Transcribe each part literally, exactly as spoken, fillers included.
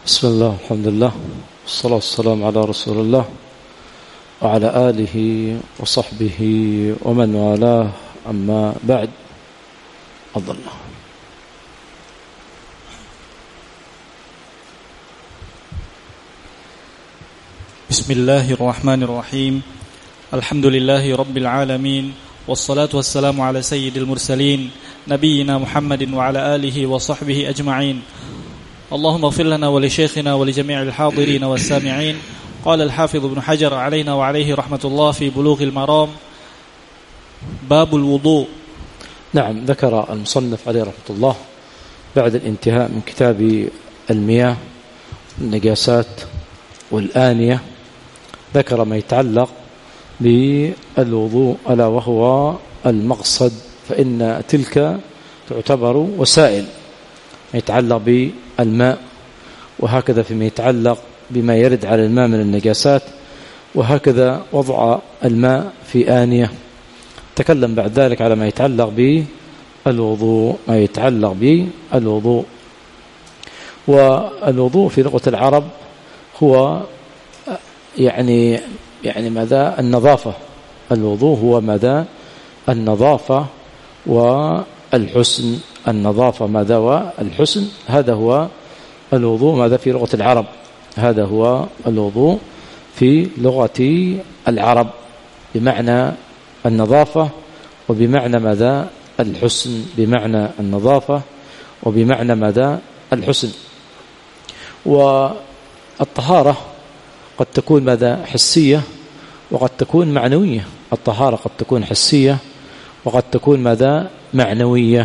بسم الله الحمد لله والصلاة والسلام على رسول الله وعلى آله وصحبه ومن والاه، أما بعد. أفضل. بسم الله الرحمن الرحيم. الحمد لله رب العالمين، والصلاة والسلام على سيد المرسلين نبينا محمد وعلى آله وصحبه أجمعين. اللهم اغفر لنا ولشيخنا ولجميع الحاضرين والسامعين. قال الحافظ ابن حجر علينا وعليه رحمة الله في بلوغ المرام: باب الوضوء. نعم، ذكر المصنف عليه رحمة الله بعد الانتهاء من كتاب المياه النجاسات والآنية، ذكر ما يتعلق بالوضوء ألا وهو المقصد، فإن تلك تعتبر وسائل ما يتعلق بالماء، وهكذا فيما يتعلق بما يرد على الماء من النجاسات، وهكذا وضع الماء في آنية. تكلم بعد ذلك على ما يتعلق بالوضوء ما يتعلق بالوضوء والوضوء في لغة العرب هو يعني يعني ماذا؟ النظافة. الوضوء هو ماذا؟ النظافة والحسن. النظافة ماذا؟ والحسن. هذا هو الوضوء ماذا في لغة العرب. هذا هو الوضوء في لغة العرب، بمعنى النظافة وبمعنى ماذا؟ الحسن. بمعنى النظافة وبمعنى ماذا؟ الحسن. والطهارة قد تكون ماذا؟ حسية، وقد تكون معنوية. الطهارة قد تكون حسية وقد تكون ماذا؟ معنوية.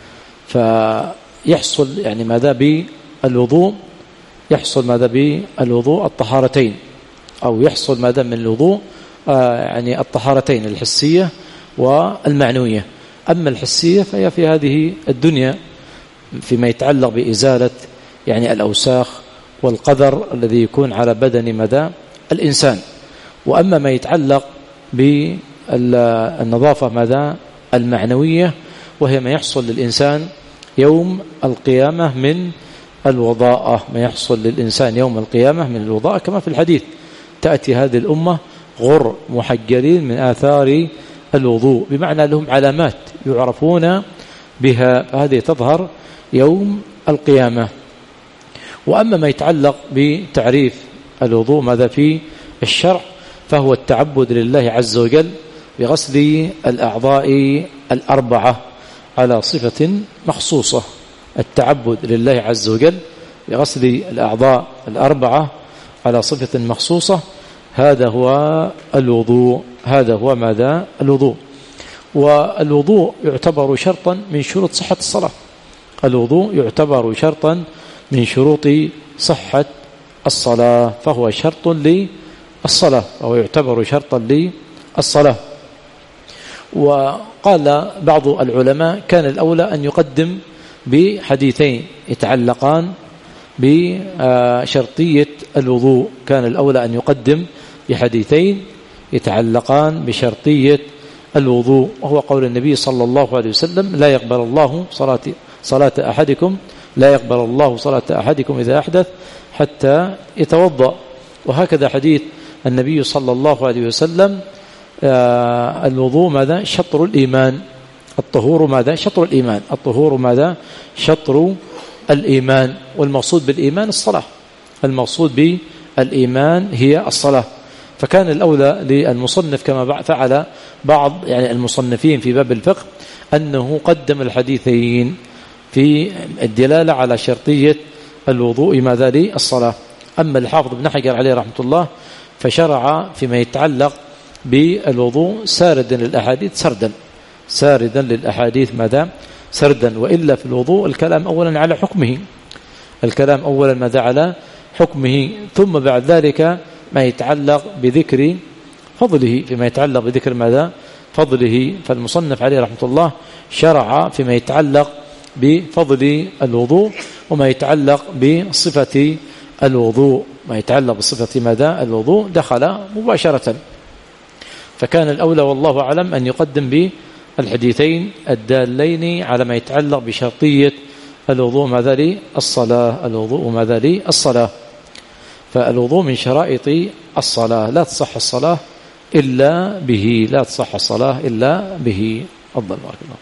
فيحصل يعني ماذا بالوضوء؟ يحصل ماذا بالوضوء؟ الطهارتين، أو يحصل ماذا من الوضوء؟ آه يعني الطهارتين الحسية والمعنوية. أما الحسية فهي في هذه الدنيا فيما يتعلق بإزالة يعني الأوساخ والقذر الذي يكون على بدن ماذا؟ الإنسان. وأما ما يتعلق بالنظافة ماذا؟ المعنوية، وهي ما يحصل للإنسان يوم القيامة من الوضاءة. ما يحصل للإنسان يوم القيامة من الوضاءة، كما في الحديث: تأتي هذه الأمة غر محجلين من آثار الوضوء، بمعنى لهم علامات يعرفون بها، فهذه تظهر يوم القيامة. وأما ما يتعلق بتعريف الوضوء ماذا في الشرع، فهو التعبد لله عز وجل بغسل الأعضاء الأربعة على صفة مخصوصة. التعبد لله عز وجل بغسل الأعضاء الأربعة على صفة مخصوصة، هذا هو الوضوء. هذا هو ماذا؟ الوضوء. والوضوء يعتبر شرطا من شروط صحة الصلاة. الوضوء يعتبر شرطا من شروط صحة الصلاة، فهو شرط للصلاة، وهو يعتبر شرطا للصلاة. وقال بعض العلماء: كان الأولى أن يقدم بحديثين يتعلقان بشرطية الوضوء. كان الأولى أن يقدم بحديثين يتعلقان بشرطية الوضوء، وهو قول النبي صلى الله عليه وسلم: لا يقبل الله صلاة صلاة أحدكم لا يقبل الله صلاة أحدكم إذا أحدث حتى يتوضأ. وهكذا حديث النبي صلى الله عليه وسلم: آه الوضوء ماذا؟ شطر الإيمان. الطهور ماذا؟ شطر الإيمان. الطهور ماذا؟ شطر الإيمان. والمقصود بالإيمان الصلاة. المقصود بالإيمان هي الصلاة. فكان الأولى للمصنف كما فعل بعض يعني المصنفين في باب الفقه أنه قدم الحديثين في الدلالة على شرطية الوضوء ماذا؟ للصلاة. أما الحافظ ابن حجر عليه رحمة الله فشرع فيما يتعلق بالوضوء ساردا للأحاديث سردا ساردا للأحاديث ماذا؟ سردا. وإلا في الوضوء الكلام أولا على حكمه الكلام أولا ماذا؟ على حكمه، ثم بعد ذلك ما يتعلق بذكر فضله. فيما يتعلق بذكر ماذا؟ فضله. فالمصنف عليه رحمة الله شرع فيما يتعلق بفضل الوضوء وما يتعلق بصفة الوضوء. ما يتعلق بصفة ماذا؟ الوضوء دخل مباشرة. فكان الأولى والله أعلم أن يقدم بالحديثين الدالين على ما يتعلق بشرطية الوضوء ماذا لي الصلاة الوضوء ماذا لي الصلاة فالوضوء من شرائط الصلاة لا تصح الصلاة إلا به لا تصح الصلاة إلا به أفضل بارك الله.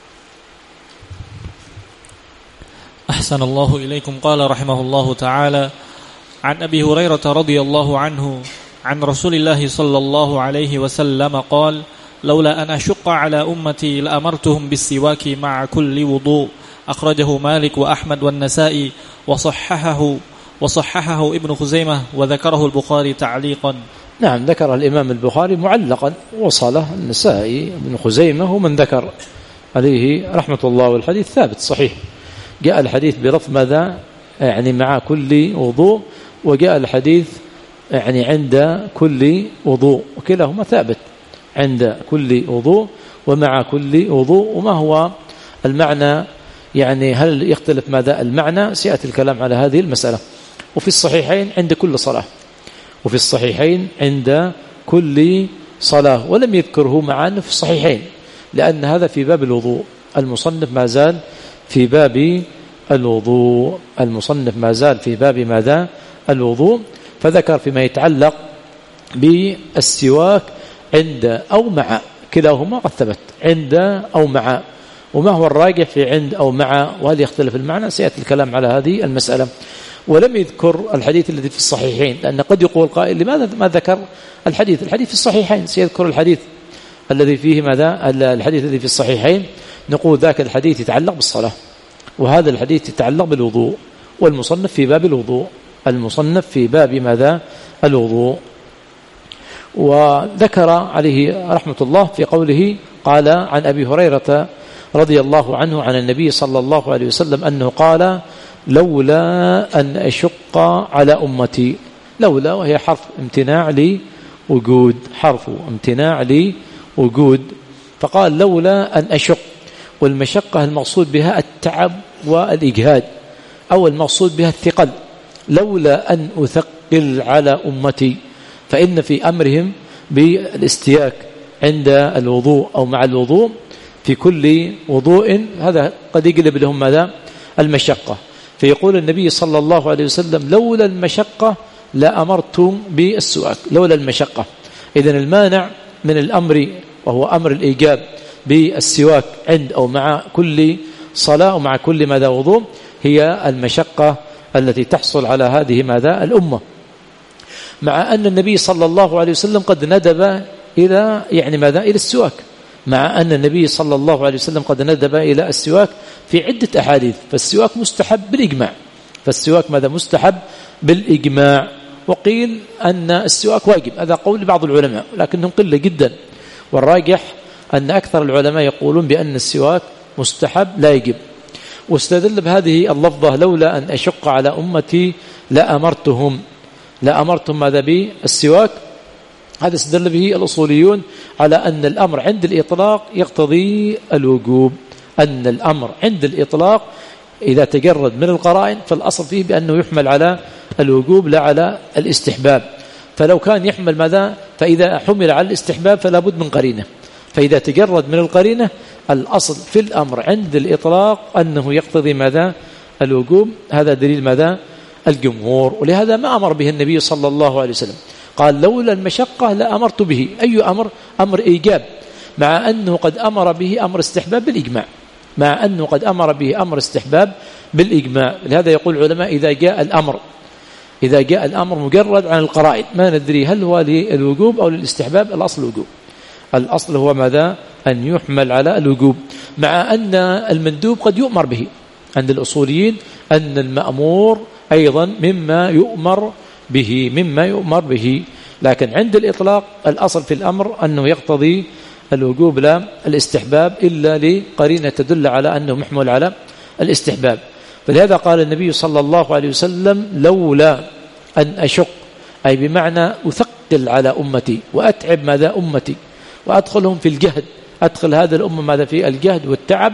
أحسن الله إليكم. قال رحمه الله تعالى عن أبي هريرة رضي الله عنه عن رسول الله صلى الله عليه وسلم قال لولا أن أشق على أمتي لأمرتهم بالسواك مع كل وضوء. أخرجه مالك وأحمد والنسائي وصححه وصححه ابن خزيمة وذكره البخاري تعليقا. نعم ذكر الإمام البخاري معلقا وصله النسائي ابن خزيمة ومن ذكر عليه رحمة الله والحديث ثابت صحيح. جاء الحديث بلفظ ماذا يعني مع كل وضوء وجاء الحديث يعني عند كل وضوء وكلاهما ثابت عند كل وضوء ومع كل وضوء. وما هو المعنى يعني هل يختلف ماذا المعنى سيأتي الكلام على هذه المسألة. وفي الصحيحين عند كل صلاة وفي الصحيحين عند كل صلاة ولم يذكره معنا في الصحيحين لأن هذا في باب الوضوء. المصنف ما زال في باب الوضوء المصنف ما زال في باب ماذا الوضوء فذكر فيما يتعلق بالسواك عند أو مع كلاهما قد ثبت عند أو مع. وما هو الراجح في عند أو مع وهل يختلف المعنى سيأتي الكلام على هذه المسألة. ولم يذكر الحديث الذي في الصحيحين لأن قد يقول قائل لماذا ما ذكر الحديث الحديث في الصحيحين سيذكر الحديث الذي فيه ماذا الحديث الذي في الصحيحين نقول ذاك الحديث يتعلق بالصلاة وهذا الحديث يتعلق بالوضوء والمصنف في باب الوضوء المصنف في باب ماذا الوضوء. وذكر عليه رحمة الله في قوله قال عن أبي هريرة رضي الله عنه عن النبي صلى الله عليه وسلم أنه قال لولا أن أشق على أمتي. لولا وهي حرف امتناع لوجود حرف امتناع لوجود فقال لولا أن أشق والمشقة المقصود بها التعب والإجهاد أو المقصود بها الثقل. لولا أن أثقل على أمتي فإن في أمرهم بالاستياك عند الوضوء أو مع الوضوء في كل وضوء هذا قد يقلب لهم ماذا المشقة. فيقول النبي صلى الله عليه وسلم لولا المشقة لأمرتم بالسواك لولا المشقة. إذن المانع من الأمر وهو أمر الإيجاب بالسواك عند أو مع كل صلاة ومع كل ماذا وضوء هي المشقة التي تحصل على هذه ماذا الأمة. مع أن النبي صلى الله عليه وسلم قد ندب إلى يعني ماذا إلى السواك مع أن النبي صلى الله عليه وسلم قد ندب إلى السواك في عدة أحاديث. فالسواك مستحب بالإجماع فالسواك ماذا مستحب بالإجماع. وقيل أن السواك واجب هذا قول بعض العلماء لكنهم قلة جدا والراجح أن أكثر العلماء يقولون بأن السواك مستحب لا يجب. واستدل بهذه اللفظة لولا أن أشق على أمتي لأمرتهم لأمرتهم ماذا بالسواك. هذا استدل به الأصوليون على أن الأمر عند الإطلاق يقتضي الوجوب أن الأمر عند الإطلاق إذا تجرد من القرائن فالأصل فيه بأنه يحمل على الوجوب لا على الاستحباب. فلو كان يحمل ماذا فإذا حمل على الاستحباب فلا بد من قرينة. فإذا تجرد من القرينة الأصل في الأمر عند الإطلاق أنه يقتضي ماذا الوجوب. هذا دليل ماذا الجمهور. ولهذا ما أمر به النبي صلى الله عليه وسلم قال لولا المشقة لأمرت به. أي أمر أمر إيجاب مع أنه قد أمر به أمر استحباب بالإجماع مع أنه قد أمر به أمر استحباب بالإجماع. لهذا يقول العلماء إذا جاء الأمر إذا جاء الأمر مجرد عن القرائن ما ندري هل هو للوجوب أو للاستحباب. الأصل الوجوب الأصل هو ماذا أن يحمل على الوجوب مع أن المندوب قد يؤمر به. عند الأصوليين أن المأمور أيضا مما يؤمر به مما يؤمر به لكن عند الإطلاق الأصل في الأمر أنه يقتضي الوجوب لا الاستحباب إلا لقرينة تدل على أنه محمول على الاستحباب. فلهذا قال النبي صلى الله عليه وسلم لولا أن أشق أي بمعنى أثقل على أمتي وأتعب ماذا أمتي وأدخلهم في الجهد أدخل هذا الأمة ماذا في الجهد والتعب.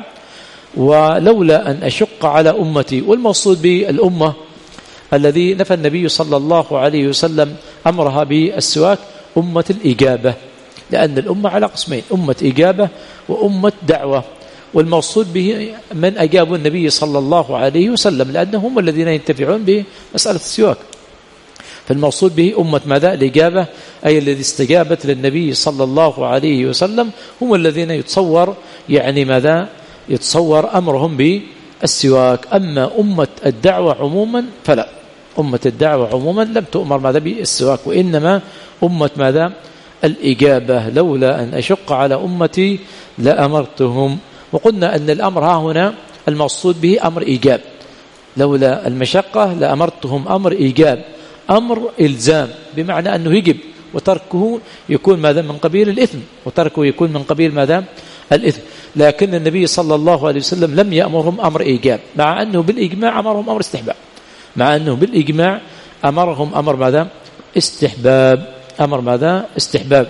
ولولا أن أشق على أمتي والمقصود بالأمة الذي نفى النبي صلى الله عليه وسلم أمرها بالسواك أمة الإجابة لأن الأمة على قسمين أمة إجابة وأمة دعوة. والمقصود به من أجابوا النبي صلى الله عليه وسلم، لأنهم هم الذين ينتفعون بمسألة السواك. فالمقصود به أمة ماذا؟ الإجابة، أي الذي استجابت للنبي صلى الله عليه وسلم هم الذين يتصور يعني ماذا؟ يتصور أمرهم بالسواك. أما أمة الدعوة عموما فلا، أمة الدعوة عموما لم تؤمر ماذا؟ بالسواك، وإنما أمة ماذا؟ الإجابة. لولا أن أشق على أمتي لأمرتهم. وقلنا أن الأمر ها هنا المقصود به أمر إيجاب، لولا المشقة لأمرتهم أمر إيجاب، أمر إلزام، بمعنى أنه يجب، وتركه يكون ماذا؟ من قبيل الإثم، وتركه يكون من قبيل ماذا؟ الإثم. لكن النبي صلى الله عليه وسلم لم يأمرهم أمر إيجاب، مع أنه بالإجماع أمرهم أمر استحباب، مع أنه بالإجماع أمرهم أمر ماذا؟ استحباب، أمر ماذا؟ استحباب.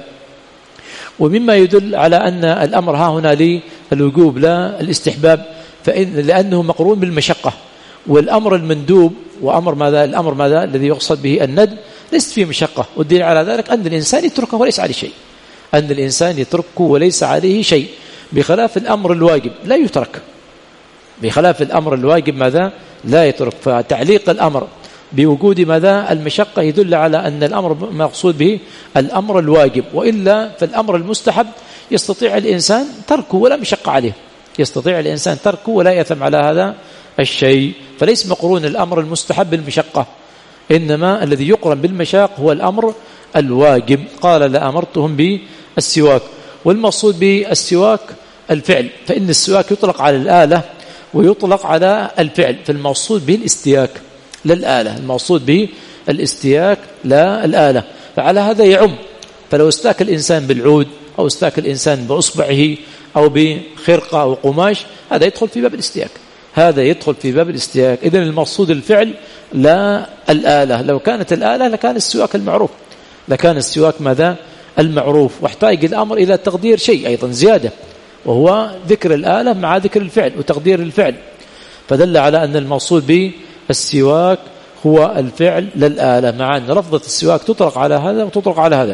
ومما يدل على أن الأمر ها هنا للوجوب لا الاستحباب، فإن لأنه مقرون بالمشقة، والأمر المندوب وأمر ماذا؟ الأمر ماذا؟ الذي يقصد به الندب ليس فيه مشقة. والدليل على ذلك أن الإنسان يتركه وليس عليه شيء، أن الإنسان يتركه وليس عليه شيء، بخلاف الأمر الواجب لا يترك، بخلاف الأمر الواجب ماذا؟ لا يترك. فتعليق الأمر بوجود ماذا؟ المشقة يدل على أن الأمر مقصود به الأمر الواجب، وإلا فالأمر المستحب يستطيع الإنسان تركه ولا مشقة عليه، يستطيع الإنسان تركه ولا يثم على هذا الشيء. فليس مقرون الأمر المستحب بالمشقة، إنما الذي يقرن بالمشاق هو الأمر الواجب. قال لأمرتهم بالسواك. والمقصود بالسواك الفعل، فإن السواك يطلق على الآلة ويطلق على الفعل، فالمقصود به الاستياك للآلة، المقصود به الاستياك لا الآلة. فعلى هذا يعم، فلو استاك الإنسان بالعود أو استاك الإنسان بأصبعه أو بخرقة أو قماش، هذا يدخل في باب الاستياك، هذا يدخل في باب الاستياك. إذن المقصود الفعل لا الآلة. لو كانت الآلة لكان السواك المعروف، لكان السواك ماذا؟ المعروف. واحتاج الأمر إلى تقدير شيء أيضا زيادة، وهو ذكر الآلة مع ذكر الفعل وتقدير الفعل، فدل على أن المقصود بالسواك هو الفعل للآلة، مع أن لفظة السواك تطلق على هذا وتطلق على هذا.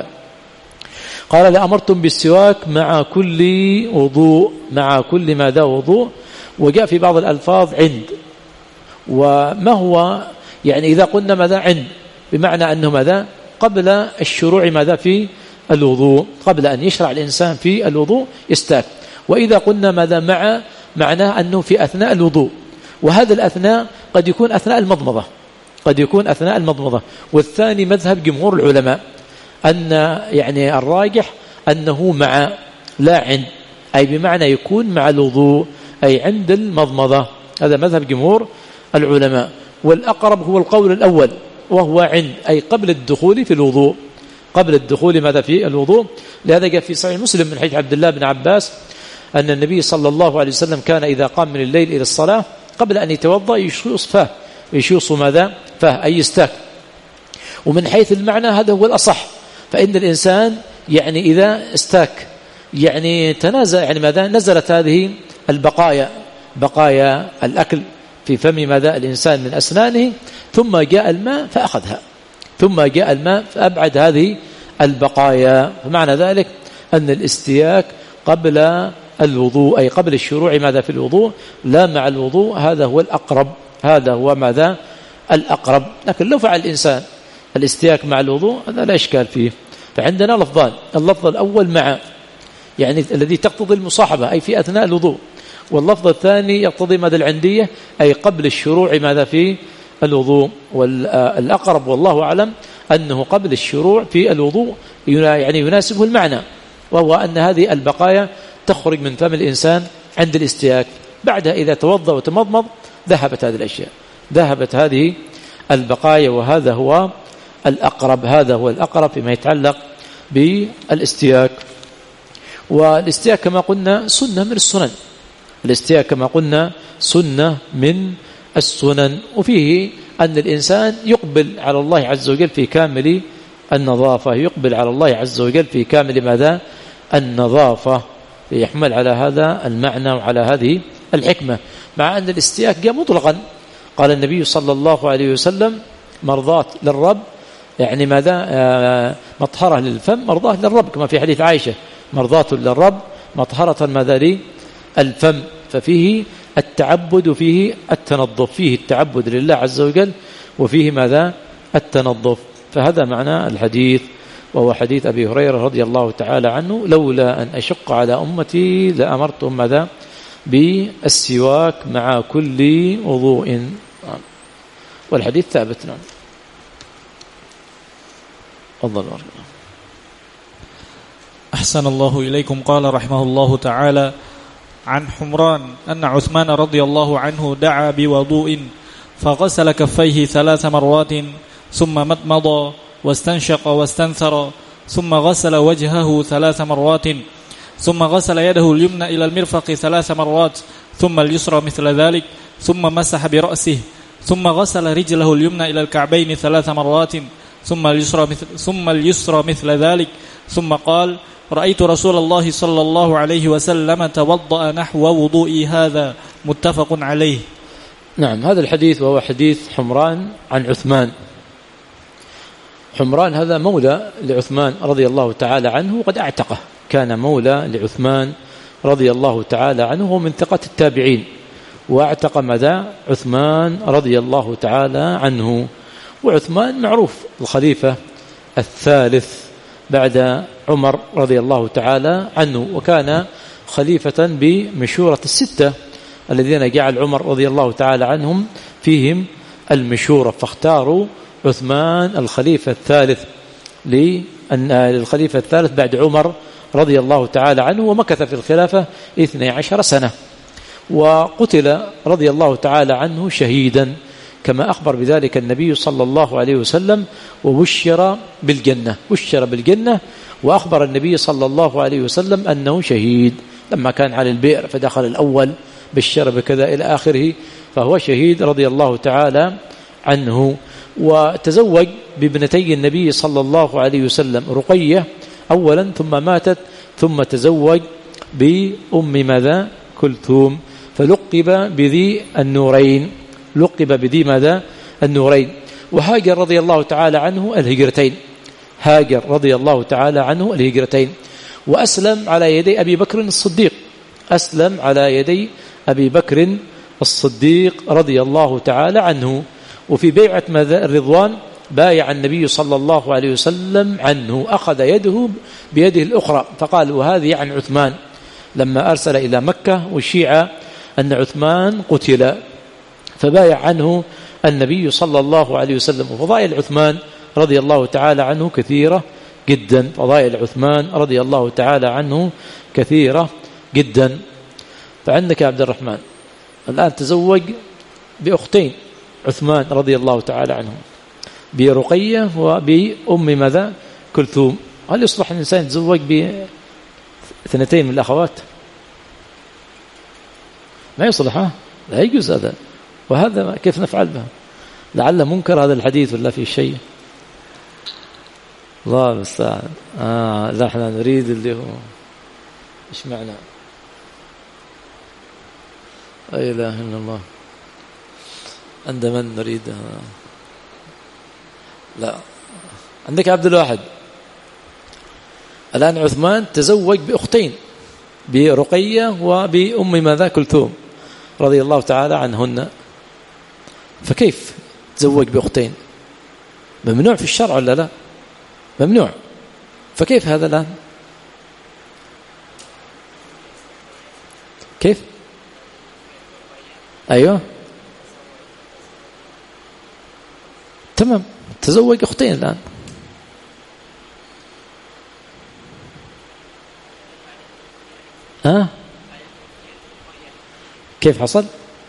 قال لأمرتم بالسواك مع كل وضوء، مع كل ماذا؟ وضوء. وجاء في بعض الألفاظ عند، وما هو يعني إذا قلنا ماذا؟ عند بمعنى أنه ماذا؟ قبل الشروع ماذا؟ في الوضوء، قبل أن يشرع الإنسان في الوضوء يستاك. وإذا قلنا ماذا؟ مع، معناه أنه في أثناء الوضوء، وهذا الأثناء قد يكون أثناء المضمضة، قد يكون أثناء المضمضة. والثاني مذهب جمهور العلماء أن يعني الراجح أنه مع لا عند، أي بمعنى يكون مع الوضوء أي عند المضمضة، هذا مذهب جمهور العلماء. والأقرب هو القول الأول وهو عند، أي قبل الدخول في الوضوء، قبل الدخول ماذا؟ في الوضوء. لهذا جاء في صحيح مسلم من حديث عبد الله بن عباس أن النبي صلى الله عليه وسلم كان إذا قام من الليل إلى الصلاة قبل أن يتوضأ يشيص فاه، يشيص ماذا؟ فاه، أي يستاك. ومن حيث المعنى هذا هو الأصح، فإن الإنسان يعني إذا استاك يعني تنازل، يعني ماذا؟ نزلت هذه البقايا، بقايا الأكل في فم ماذا؟ الإنسان من أسنانه، ثم جاء الماء فأخذها، ثم جاء الماء فأبعد هذه البقايا. فمعنى ذلك أن الاستياك قبل الوضوء، أي قبل الشروع ماذا؟ في الوضوء، لا مع الوضوء، هذا هو الأقرب، هذا هو ماذا؟ الأقرب. لكن لو فعل الإنسان الاستياك مع الوضوء هذا لا إشكال فيه. فعندنا لفظان، اللفظ الأول مع، يعني الذي تقتضي المصاحبة أي في أثناء الوضوء، واللفظ الثاني يقتضي ماذا؟ العندية أي قبل الشروع ماذا؟ في الوضوء. والأقرب والله أعلم أنه قبل الشروع في الوضوء يعني يناسبه المعنى، وهو أن هذه البقايا تخرج من فم الإنسان عند الاستياك، بعدها إذا توضأ وتمضمض ذهبت هذه الأشياء، ذهبت هذه البقايا، وهذا هو الأقرب، هذا هو الأقرب فيما يتعلق بالاستياك. والاستياك كما قلنا سنة من السنن، الاستياك كما قلنا سنة من السنن، وفيه أن الإنسان يقبل على الله عز وجل في كامل النظافة، يقبل على الله عز وجل في كامل ماذا؟ النظافة، يحمل على هذا المعنى وعلى هذه الحكمة. مع أن الاستياك جاء مطلقا، قال النبي صلى الله عليه وسلم مرضاة للرب، يعني ماذا؟ آه مطهرة للفم، مرضاة للرب، كما في حديث عائشة مرضاة للرب مطهرة ماذا؟ للفم. ففيه التعبد وفيه التنظف، فيه التعبد لله عز وجل وفيه ماذا؟ التنظف. فهذا معنى الحديث، وهو حديث أبي هريرة رضي الله تعالى عنه: لولا أن أشق على أمتي لأمرتهم ماذا؟ بالسواك مع كل وضوء. والحديث ثابت. نعم. الله أكبر. أحسن الله إليكم. قال رحمه الله تعالى: عن حمران أن عثمان رضي الله عنه دعا بوضوء فغسل كفيه ثلاث مرات ثم مضمض واستنشق واستنثر ثم غسل وجهه ثلاث مرات ثم غسل يده اليمنى إلى المرفق ثلاث مرات ثم اليسرى مثل ذلك ثم مسح برأسه ثم غسل رجله اليمنى إلى الكعبين ثلاث مرات ثم اليسرى مثل, ثم اليسرى مثل ذلك ثم قال: رأيت رسول الله صلى الله عليه وسلم توضأ نحو وضوئي هذا. متفق عليه. نعم. هذا الحديث وهو حديث حمران عن عثمان. حمران هذا مولى لعثمان رضي الله تعالى عنه، وقد اعتقه، كان مولى لعثمان رضي الله تعالى عنه، ومن ثقة التابعين، واعتق ماذا؟ عثمان رضي الله تعالى عنه. وعثمان معروف الخليفة الثالث بعد عمر رضي الله تعالى عنه، وكان خليفة بمشورة الستة الذين جعل عمر رضي الله تعالى عنهم فيهم المشورة، فاختاروا عثمان الخليفة الثالث للخليفة الثالث بعد عمر رضي الله تعالى عنه، ومكث في الخلافة اثني عشر سنة، وقتل رضي الله تعالى عنه شهيدا كما أخبر بذلك النبي صلى الله عليه وسلم، وبشر بالجنة، بشر بالجنة، وأخبر النبي صلى الله عليه وسلم أنه شهيد لما كان على البئر فدخل الأول بشر بكذا إلى آخره، فهو شهيد رضي الله تعالى عنه. وتزوج بابنتي النبي صلى الله عليه وسلم، رقية أولا ثم ماتت، ثم تزوج بأم ماذا؟ كلثوم، فلقب بذي النورين، لقب بذي ماذا؟ النورين. وهاجر رضي الله تعالى عنه الهجرتين، هاجر رضي الله تعالى عنه الهجرتين، وأسلم على يدي أبي بكر الصديق، أسلم على يدي أبي بكر الصديق رضي الله تعالى عنه. وفي بيعة الرضوان بايع النبي صلى الله عليه وسلم عنه، أخذ يده بيده الأخرى، فقال: وهذه عن عثمان، لما أرسل إلى مكة والشيعة أن عثمان قتل، فبايع عنه النبي صلى الله عليه وسلم. وفضائل عثمان رضي الله تعالى عنه كثيرة جدا، فضائل عثمان رضي الله تعالى عنه كثيرة جدا. فعندك يا عبد الرحمن الآن تزوج بأختين عثمان رضي الله تعالى عنهم، برقية وبأم ماذا؟ كلثوم. هل يصلح الإنسان يتزوج باثنتين من الأخوات؟ ما يصلح، ها؟ لا يجوز هذا. وهذا كيف نفعل به؟ لعل منكر هذا الحديث ولا في شيء. الله المستعان. آه لا، احنا نريد اللي هو ايش معنى لا اله الا الله عند من نريد. لا، عندك عبد الواحد الآن عثمان تزوج بأختين، برقية وبأم ماذا؟ كلثوم رضي الله تعالى عنهن، فكيف تزوج بأختين؟ ممنوع في الشرع ولا لا؟ ممنوع. فكيف هذا الآن؟ كيف؟ أيوه تمام، تزوج أختين الآن. ها؟ كيف حصل؟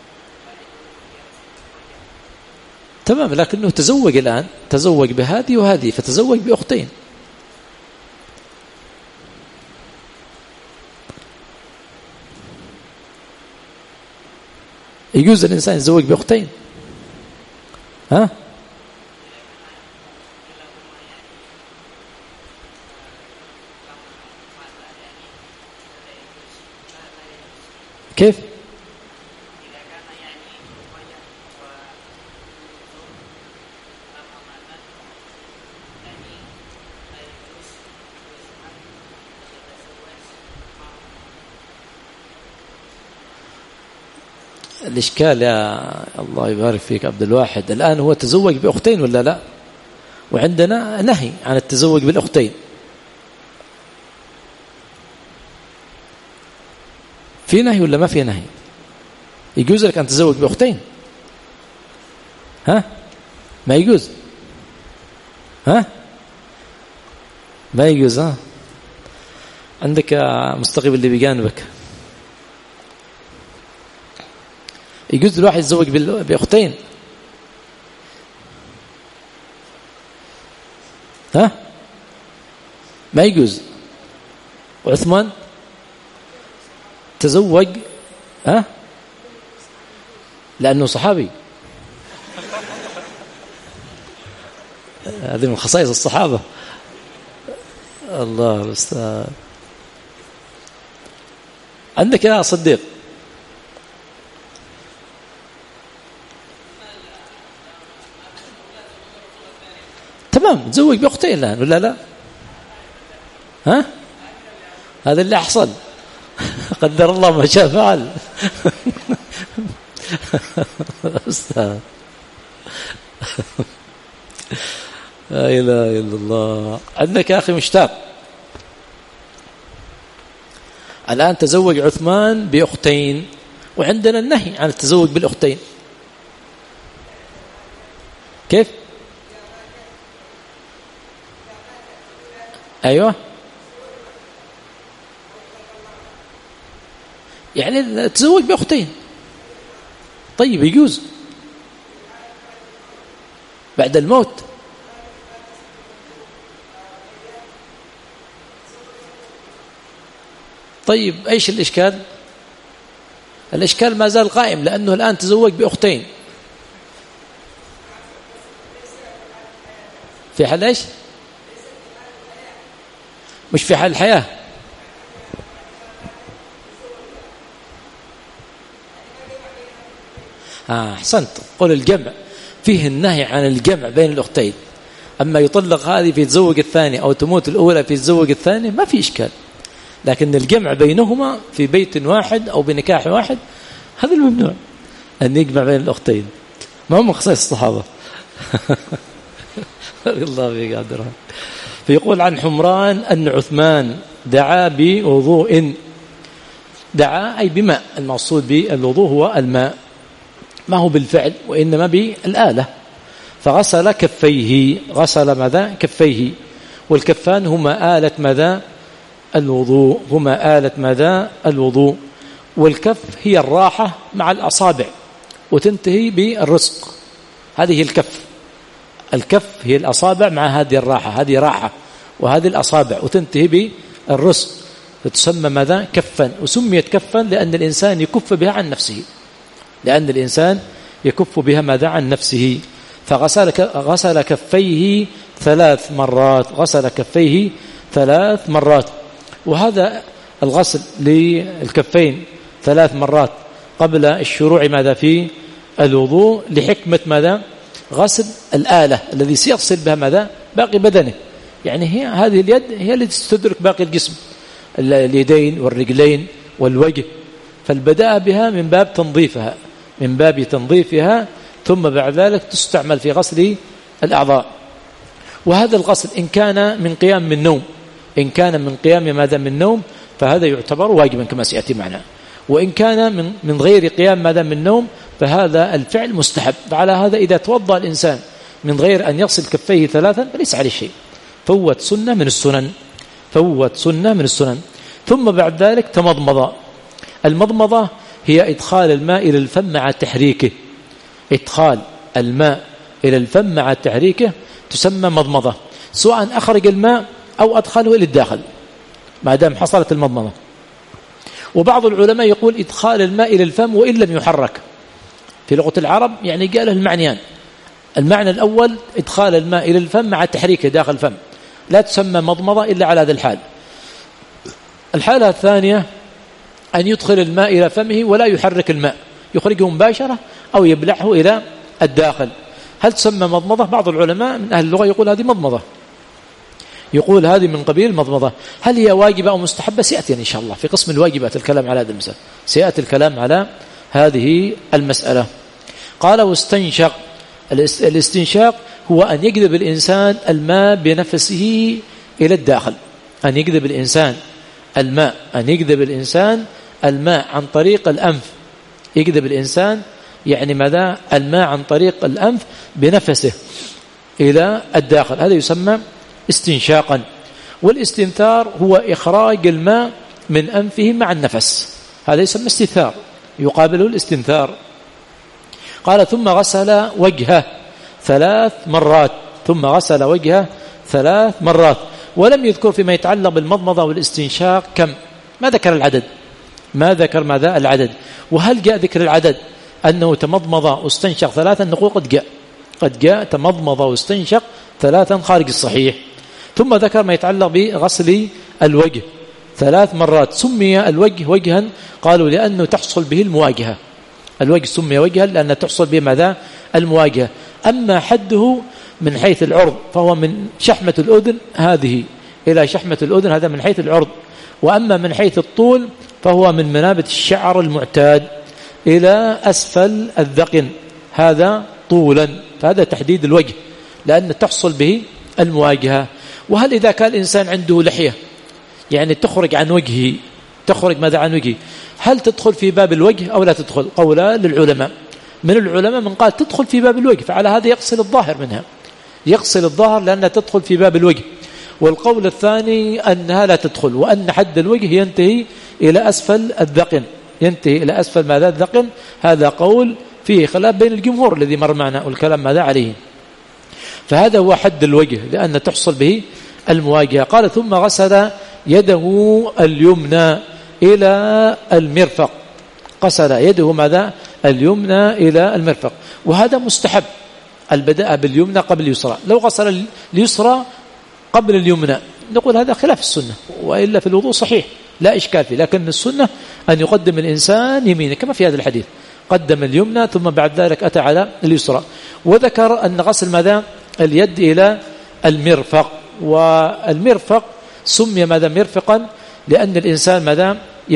تمام، لكنه تزوج الآن، تزوج بهذه وهذه، فتزوج بأختين. يجوز الإنسان يتزوج بأختين؟ ها؟ كيف؟ الإشكال يا الله يبارك فيك عبد الواحد، الآن هو تزوج بأختين ولا لا؟ وعندنا نهي عن التزوج بالأختين. في نهي ولا ما في نهي؟ يجوز لك أن تتزوج بأختين؟ ها؟ ما يجوز؟ ها؟ ما يجوز. ها؟ عندك مستقيم اللي بجانبك، يجوز الواحد يتزوج بأختين؟ ها؟ ما يجوز. وعثمان تزوج ها لأنه صحابي، هذه من خصائص الصحابة. الله المستعان. عندك يا صديق تمام، تزوج بأختين الآن ولا لا؟ ها؟ هذا اللي أحصل، قدر الله ما شاء فعل. لا إله إلا الله. عندك يا أخي مشتاق الآن تزوج عثمان بأختين، وعندنا النهي عن التزوج بالأختين. كيف؟ أيوة، يعني تزوج بأختين. طيب يجوز بعد الموت. طيب ايش الاشكال؟ الاشكال ما زال قائم، لانه الان تزوج باختين في حال ايش؟ مش في حال الحياه. آه احسنت. قول الجمع، فيه النهي عن الجمع بين الاختين. اما يطلق هذه في تزوج الثاني او تموت الاولى في تزوج الثاني ما في اشكال، لكن الجمع بينهما في بيت واحد أو بنكاح واحد هذا الممنوع، أن يجمع بين الأختين. ما هم خصائص الصحابة. الله فيك عبد الرحمن. فيقول عن حمران أن عثمان دعا بوضوء. دعا أي بماء، المقصود بالوضوء هو الماء، ما هو بالفعل وإنما بالآلة. فغسل كفيه، غسل ماذا؟ كفيه. والكفان هما آلة ماذا؟ الوضوء، هما آلة ماذا؟ الوضوء. والكف هي الراحة مع الأصابع وتنتهي بالرزق، هذه الكف. الكف هي الأصابع مع هذه الراحة، هذه راحة، وهذه الأصابع وتنتهي بالرزق، فتسمى ماذا؟ كفا. وسميت كفا لأن الإنسان يكف بها عن نفسه، لأن الإنسان يكف بها ماذا؟ عن نفسه. فغسل غسل كفيه ثلاث مرات، غسل كفيه ثلاث مرات. وهذا الغسل للكفين ثلاث مرات قبل الشروع ماذا في الوضوء لحكمة ماذا؟ غسل الآلة الذي سيغسل بها ماذا؟ باقي بدنه. يعني هي هذه اليد هي التي تدرك باقي الجسم، اليدين والرجلين والوجه، فالبداء بها من باب تنظيفها، من باب تنظيفها، ثم بعد ذلك تستعمل في غسل الأعضاء. وهذا الغسل إن كان من قيام من نوم، إن كان من قيام ماذا؟ من نوم، فهذا يعتبر واجبا كما سيأتي معنا. وإن كان من من غير قيام ماذا؟ من نوم، فهذا الفعل مستحب. فعلى هذا إذا توضأ الإنسان من غير أن يغسل كفيه ثلاثا فليس عليه شيء، فوت سنة من السنن، فوت سنة من السنن. ثم بعد ذلك تمضمض. المضمضة هي إدخال الماء إلى الفم مع تحريكه، إدخال الماء إلى الفم مع تحريكه تسمى مضمضة، سواء أخرج الماء أو أدخله إلى الداخل ما دام حصلت المضمضة. وبعض العلماء يقول إدخال الماء إلى الفم وإن لم يحرك. في لغة العرب يعني قاله المعنيان. المعنى الأول إدخال الماء إلى الفم مع تحريكه داخل الفم، لا تسمى مضمضة إلا على هذا الحال. الحالة الثانية أن يدخل الماء إلى فمه ولا يحرك الماء، يخرجه مباشرة أو يبلعه إلى الداخل. هل تسمى مضمضة؟ بعض العلماء من أهل اللغة يقول هذه مضمضة، يقول هذه من قبيل المضمضة. هل هي واجبة أو مستحبة؟ سيأتي إن شاء الله في قسم الواجبات الكلام على هذا المسألة، سيأتي الكلام على هذه المسألة. قال واستنشق. الاستنشاق هو أن يجذب الإنسان الماء بنفسه إلى الداخل، أن يجذب الإنسان الماء أن يجذب الإنسان الماء عن طريق الأنف، يجذب الإنسان يعني ماذا؟ الماء عن طريق الأنف بنفسه إلى الداخل، هذا يسمى استنشاقا. والاستنثار هو إخراج الماء من أنفه مع النفس، هذا يسمى استنثار، يقابله الاستنثار. قال ثم غسل وجهه ثلاث مرات، ثم غسل وجهه ثلاث مرات، ولم يذكر فيما يتعلق بالمضمضة والاستنشاق كم، ما ذكر العدد، ما ذكر ماذا العدد. وهل جاء ذكر العدد أنه تمضمض واستنشق ثلاثا؟ نقول قد جاء، قد جاء تمضمض واستنشق ثلاثا خارج الصحيح. ثم ذكر ما يتعلق بغسل الوجه ثلاث مرات. سمي الوجه وجها قالوا لأنه تحصل به المواجهة، الوجه سمي وجها لأنه تحصل به ماذا؟ المواجهة. أما حده من حيث العرض فهو من شحمة الأذن هذه إلى شحمة الأذن، هذا من حيث العرض. وأما من حيث الطول فهو من منابت الشعر المعتاد إلى أسفل الذقن، هذا طولا، فهذا تحديد الوجه لأن تحصل به المواجهة. وهل إذا كان الإنسان عنده لحية يعني تخرج عن وجهه، تخرج ماذا عن وجهه، هل تدخل في باب الوجه أو لا تدخل؟ قولان للعلماء، من العلماء من قال تدخل في باب الوجه، فعلى هذا يغسل الظاهر منها، يغسل الظاهر لأنها تدخل في باب الوجه. والقول الثاني أنها لا تدخل، وأن حد الوجه ينتهي إلى أسفل الذقن، ينتهي إلى أسفل ماذا؟ الذقن. هذا قول فيه خلاف بين الجمهور الذي مر معنا والكلام ماذا عليه. فهذا هو حد الوجه لأن تحصل به المواجهة. قال ثم غسل يده اليمنى إلى المرفق، غسل يده ماذا؟ اليمنى إلى المرفق، وهذا مستحب البدء باليمنى قبل اليسرى. لو غسل اليسرى قبل اليمنى نقول هذا خلاف السنة، وإلا في الوضوء صحيح لا إشكال فيه، لكن السنة أن يقدم الإنسان يمينه كما في هذا الحديث، قدم اليمنى ثم بعد ذلك أتى على اليسرى. وذكر أن غسل ماذا؟ اليد إلى المرفق، والمرفق سمي ماذا؟ مرفقا لأن الإنسان ماذا؟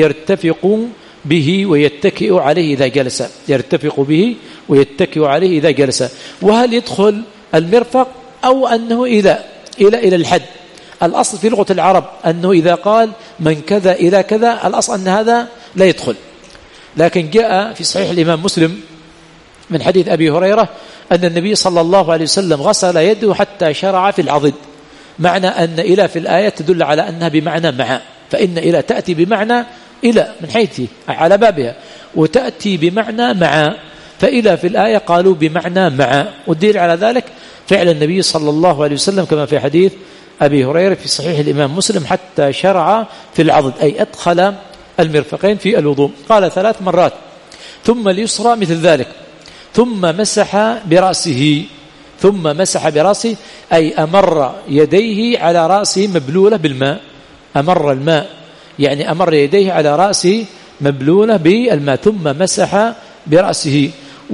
يرتفق به ويتكئ عليه إذا جلس، يرتفق به ويتكئ عليه إذا جلس. وهل يدخل المرفق أو أنه إلى إلى إلى الحد؟ الأصل في لغة العرب أنه إذا قال من كذا إلى كذا الأصل أن هذا لا يدخل، لكن جاء في صحيح الإمام مسلم من حديث أبي هريرة أن النبي صلى الله عليه وسلم غسل يده حتى شرع في العضد، معنى أن إلى في الآية تدل على أنها بمعنى مع، فإن إلى تأتي بمعنى إلى من حيث على بابها، وتأتي بمعنى مع، فإلى في الآية قالوا بمعنى مع. والدليل على ذلك فعل النبي صلى الله عليه وسلم كما في حديث أبي هريرة في صحيح الإمام مسلم حتى شرع في العضد، أي أدخل المرفقين في الوضوء. قال ثلاث مرات. ثم اليسرى مثل ذلك، ثم مسح برأسه، ثم مسح برأسه أي أمر يديه على رأسه مبلولة بالماء، أمر الماء يعني أمر يديه على رأسه مبلولة بالماء، ثم مسح برأسه.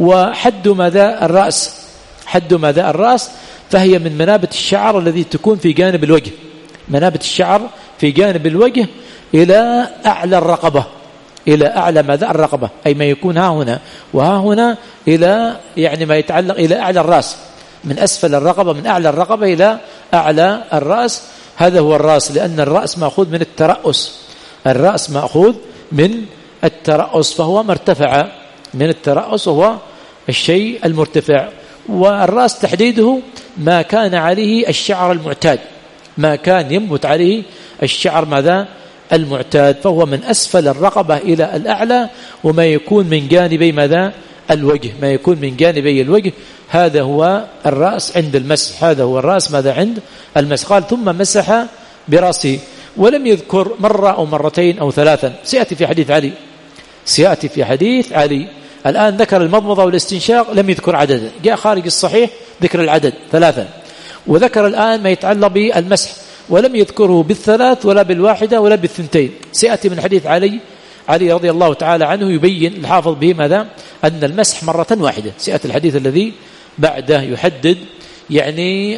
وحد ماذا؟ الرأس، حد ماذا؟ الرأس، فهي من منابت الشعر الذي تكون في جانب الوجه، منابت الشعر في جانب الوجه إلى أعلى الرقبة، إلى أعلى ماذا؟ الرقبة، أي ما يكون ها هنا وها هنا إلى يعني ما يتعلق إلى أعلى الرأس، من أسفل الرقبة من أعلى الرقبة إلى أعلى الرأس، هذا هو الرأس، لأن الرأس مأخوذ من الترأس، الرأس مأخوذ من الترأس فهو مرتفع من الترأس وهو الشيء المرتفع. والرأس تحديده ما كان عليه الشعر المعتاد، ما كان ينبت عليه الشعر ماذا؟ المعتاد، فهو من أسفل الرقبة إلى الأعلى، وما يكون من جانبي ماذا؟ الوجه، ما يكون من جانبي الوجه، هذا هو الرأس عند المسح، هذا هو الرأس ماذا؟ عند المسح. قال ثم مسح برأسه، ولم يذكر مرة أو مرتين أو ثلاثا، سيأتي في حديث علي، سيأتي في حديث علي. الآن ذكر المضمضة والاستنشاق لم يذكر عددا، جاء خارج الصحيح ذكر العدد ثلاثا، وذكر الآن ما يتعلق بالمسح ولم يذكره بالثلاث ولا بالواحدة ولا بالثنتين. سيأتي من حديث علي علي رضي الله تعالى عنه يبين الحافظ به ماذا؟ أن المسح مرة واحدة. سيأتي الحديث الذي بعده يحدد يعني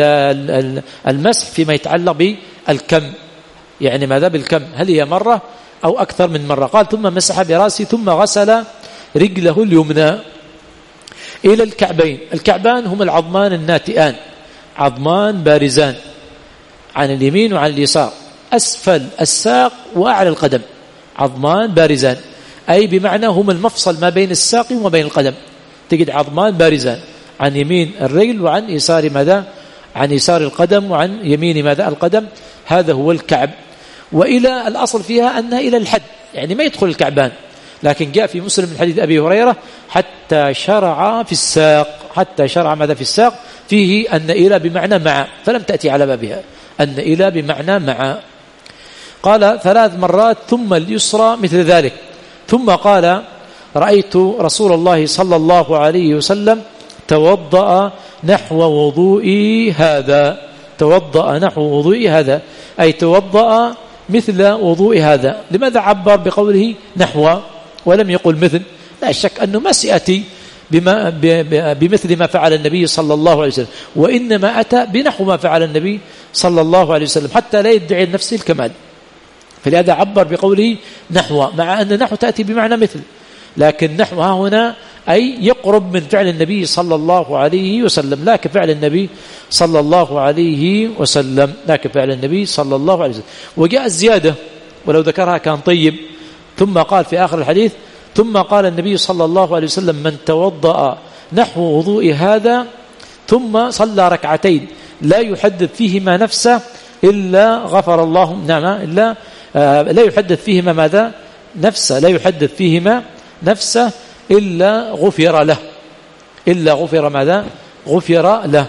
المسح فيما يتعلق بالكم، يعني ماذا؟ بالكم، هل هي مرة أو أكثر من مرة. قال ثم مسح برأسه ثم غسل رجله اليمنى إلى الكعبين. الكعبان هم العظمان الناتئان، عظمان بارزان عن اليمين وعن اليسار، أسفل الساق وأعلى القدم، عظمان بارزان، أي بمعنى هم المفصل ما بين الساق وما بين القدم. تجد عظمان بارزان عن يمين الرجل وعن يسار ماذا؟ عن يسار القدم وعن يمين ماذا؟ القدم. هذا هو الكعب. وإلى الأصل فيها أنها إلى الحد، يعني ما يدخل الكعبان، لكن جاء في مسلم من حديث أبي هريرة حتى شرع في الساق، حتى شرع ماذا في الساق، فيه أن إلى بمعنى مع، فلم تأتي على بابها أن إلى بمعنى مع. قال ثلاث مرات ثم اليسرى مثل ذلك. ثم قال رأيت رسول الله صلى الله عليه وسلم توضأ نحو وضوئي هذا، توضأ نحو وضوئي هذا أي توضأ مثل وضوء هذا. لماذا عبر بقوله نحو ولم يقل مثل؟ لا شك أنه ما سيأتي بما بمثل ما فعل النبي صلى الله عليه وسلم، وإنما أتى بنحو ما فعل النبي صلى الله عليه وسلم حتى لا يدعي نفسه الكمال، فلهذا عبر بقوله نحو، مع أن نحو تأتي بمعنى مثل، لكن نحو هنا أي يقرب من فعل النبي صلى الله عليه وسلم، لا كفعل النبي صلى الله عليه وسلم، لا كفعل النبي صلى الله عليه وسلم. وجاء الزيادة ولو ذكرها كان طيب. ثم قال في آخر الحديث ثم قال النبي صلى الله عليه وسلم من توضأ نحو وضوء هذا ثم صلى ركعتين لا يحدث فيهما نفسه إلا غفر الله، نعم إلا آه لا يحدث فيهما ماذا؟ نفسه، لا يحدث فيهما نفسه إلا غفر له، إلا غفر ماذا؟ غفر له.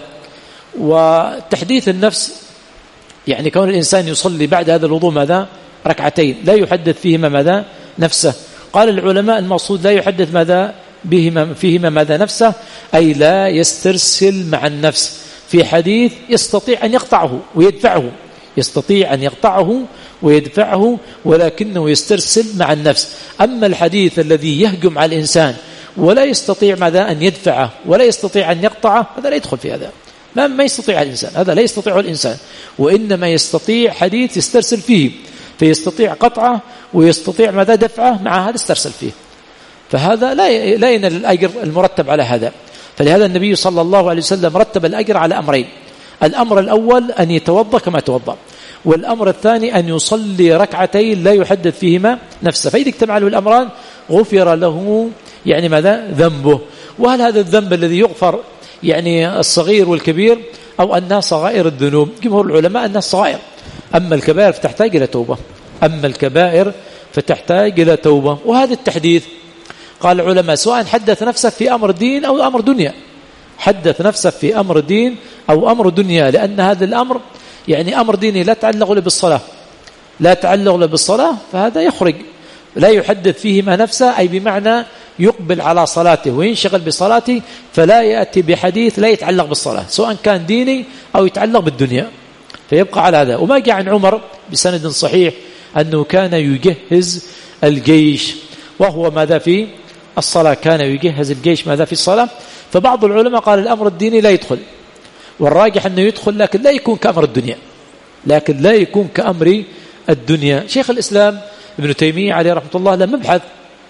وتحديث النفس يعني كون الإنسان يصلي بعد هذا الوضوء ماذا؟ ركعتين لا يحدث فيهما ماذا؟ نفسه. قال العلماء المقصود لا يحدث ماذا؟ بهما فيهما ماذا؟ نفسه، أي لا يسترسل مع النفس. في حديث يستطيع أن يقطعه ويدفعه، يستطيع أن يقطعه ويدفعه ولكنه يسترسل مع النفس. أما الحديث الذي يهجم على الإنسان ولا يستطيع ماذا؟ أن يدفعه ولا يستطيع أن يقطعه، هذا لا يدخل في هذا، ما ما يستطيع الإنسان، هذا لا يستطيعه الإنسان، وإنما يستطيع حديث يسترسل فيه، فيستطيع قطعه ويستطيع ماذا؟ دفعه، مع هذا استرسل فيه، فهذا لا لا ينال الأجر المرتب على هذا. فلهذا النبي صلى الله عليه وسلم رتب الأجر على أمرين: الأمر الأول أن يتوضأ كما توضأ، والأمر الثاني أن يصلي ركعتين لا يحدث فيهما نفسه، فإذا اجتمع له الأمران غفر له يعني ماذا؟ ذنبه. وهل هذا الذنب الذي يغفر يعني الصغير والكبير أو أنها صغائر الذنوب؟ جمهور العلماء أنها الصغائر، أما الكبائر فتحتاج إلى توبة، أما الكبائر فتحتاج إلى توبة. وهذا التحديث قال العلماء سواء حدث نفسه في أمر دين أو أمر دنيا، حدث نفسه في أمر دين أو أمر دنيا، لأن هذا الأمر يعني أمر ديني لا تعلق له بالصلاة، لا تعلق له بالصلاة، فهذا يخرج، لا يحدث فيه ما نفسه، أي بمعنى يقبل على صلاته وينشغل بصلاته، فلا يأتي بحديث لا يتعلق بالصلاة سواء كان ديني أو يتعلق بالدنيا، فيبقى على هذا. وما جاء عن عمر بسند صحيح أنه كان يجهز الجيش وهو ماذا في الصلاة، كان يجهز الجيش ماذا في الصلاة. فبعض العلماء قال الأمر الديني لا يدخل، والراجح أنه يدخل لكن لا يكون كأمر الدنيا، لكن لا يكون كأمر الدنيا. شيخ الإسلام ابن تيمية عليه رحمة الله له مبحث،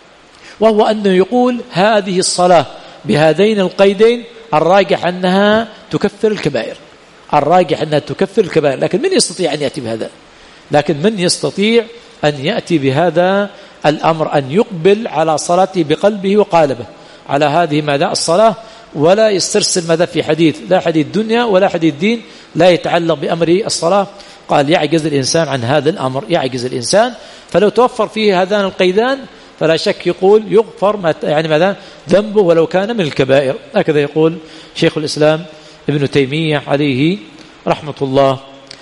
وهو أنه يقول هذه الصلاة بهذين القيدين الراجح أنها تكفر الكبائر، الراجح أنها تكفر الكبائر، لكن من يستطيع أن يأتي بهذا؟ لكن من يستطيع أن يأتي بهذا الأمر، أن يقبل على صلاته بقلبه وقالبه على هذه ماذا؟ الصلاة، ولا يسترسل ماذا في حديث، لا حديث دنيا ولا حديث دين، لا يتعلق بأمر الصلاة. قال يعجز الإنسان عن هذا الأمر، يعجز الإنسان، فلو توفر فيه هذان القيدان فلا شك يقول يغفر ما يعني ماذا؟ ذنبه ولو كان من الكبائر. هكذا يقول شيخ الإسلام ابن تيمية عليه رحمة الله.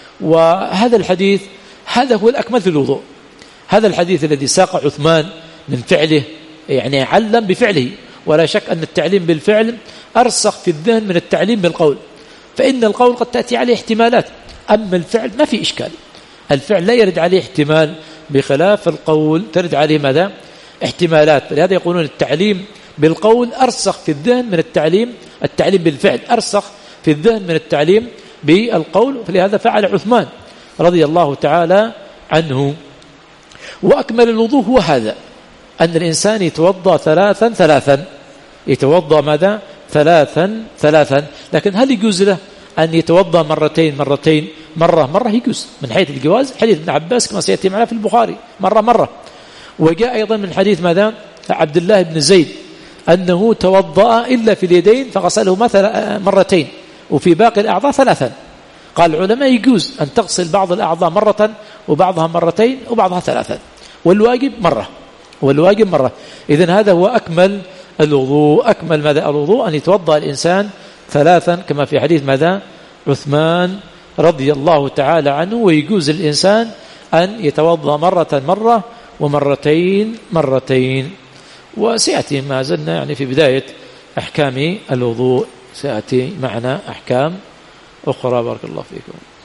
وهذا الحديث هذا هو الأكمل في الوضوء، هذا الحديث الذي ساق عثمان من فعله، يعني علم بفعله، ولا شك أن التعليم بالفعل أرسخ في الذهن من التعليم بالقول، فإن القول قد تأتي عليه احتمالات، أما الفعل ما في إشكال، الفعل لا يرد عليه احتمال، بخلاف القول ترد عليه ماذا؟ احتمالات. فلهذا يقولون التعليم بالقول أرسخ في الذهن من التعليم، التعليم بالفعل أرسخ في الذهن من التعليم بالقول، فلهذا فعل عثمان رضي الله تعالى عنه. وأكمل الوضوء هو هذا، أن الإنسان يتوضأ ثلاثا ثلاثا، يتوضأ ماذا؟ ثلاثا ثلاثا. لكن هل يجوز له أن يتوضأ مرتين مرتين مرة مرة؟ يجوز من حيث الجواز، حديث ابن عباس كما سيأتي معنا في البخاري مرة مرة. وجاء أيضا من حديث ماذا؟ عبد الله بن زيد أنه توضأ إلا في اليدين فغسله مثلا مرتين وفي باقي الأعضاء ثلاثا. قال العلماء يجوز أن تغسل بعض الأعضاء مرة وبعضها مرتين وبعضها ثلاثا، والواجب مرة، والواجب مرة. إذن هذا هو أكمل الوضوء. أكمل ماذا؟ الوضوء أن يتوضأ الإنسان ثلاثا كما في حديث ماذا؟ عثمان رضي الله تعالى عنه. ويجوز الإنسان أن يتوضأ مرة مرة ومرتين مرتين. وسيأتي ما زلنا يعني في بداية أحكام الوضوء، سيأتي معنا أحكام أخرى. بارك الله فيكم.